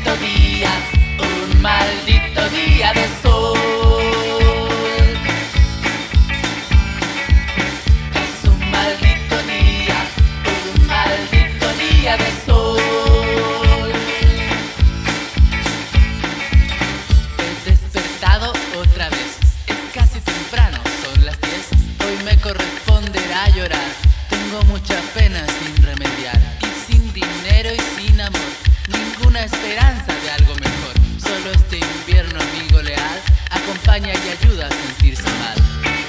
maldito día, un maldito día de sol. Es un maldito día de sol. He despertado otra vez, es casi temprano, son las 10. Hoy me corresponderá llorar, tengo mucha pena sin remediar. Y sin dinero y sin amor, ninguna esperanza de algo mejor. Solo este invierno, amigo leal, acompaña y ayuda a sentirse mal.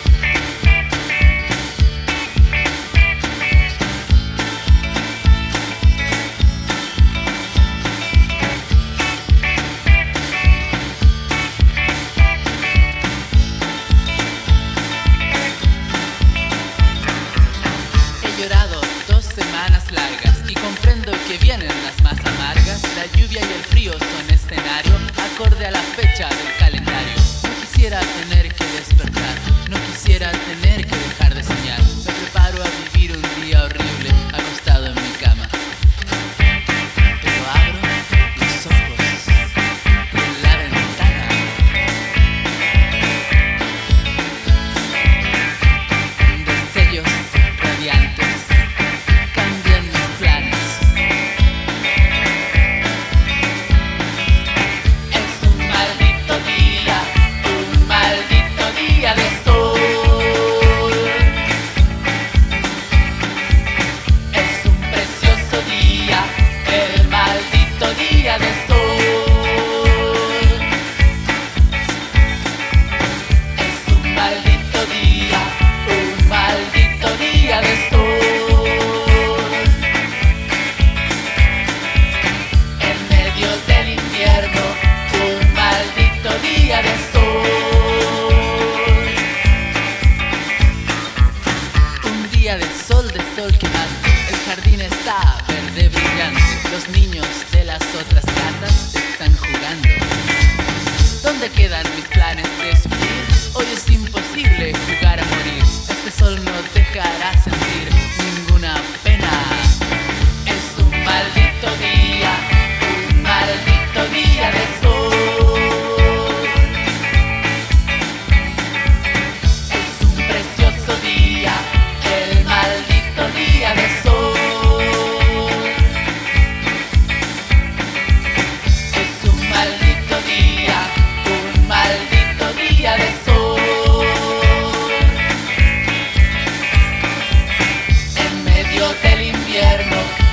He llorado 2 semanas largas y comprendo que vienen las más amargas. La lluvia y el frío son escenario acorde a la fecha del calendario. No quisiera tener que despertar, no quisiera tener que dejar de soñar. Me preparo a vivir un día horrible acostado en mi cama. Pero abro los ojos en la ventana. Destellos radiantes cambian mis planes. Es un maldito día de sol. Es un precioso día, el maldito día de sol. Es un maldito día de sol. En medio del invierno, un maldito día de sol. Un día de sol quemante, el jardín está verde brillante. Los niños de las otras casas están jugando. ¿Dónde quedan mis planes de sufrir? Hoy es imposible jugar a morir. Este sol no dejará sentir ninguna pena. Es un maldito día de sol. Es un precioso día, el maldito día de sol. Es un maldito día de sol. En medio del invierno,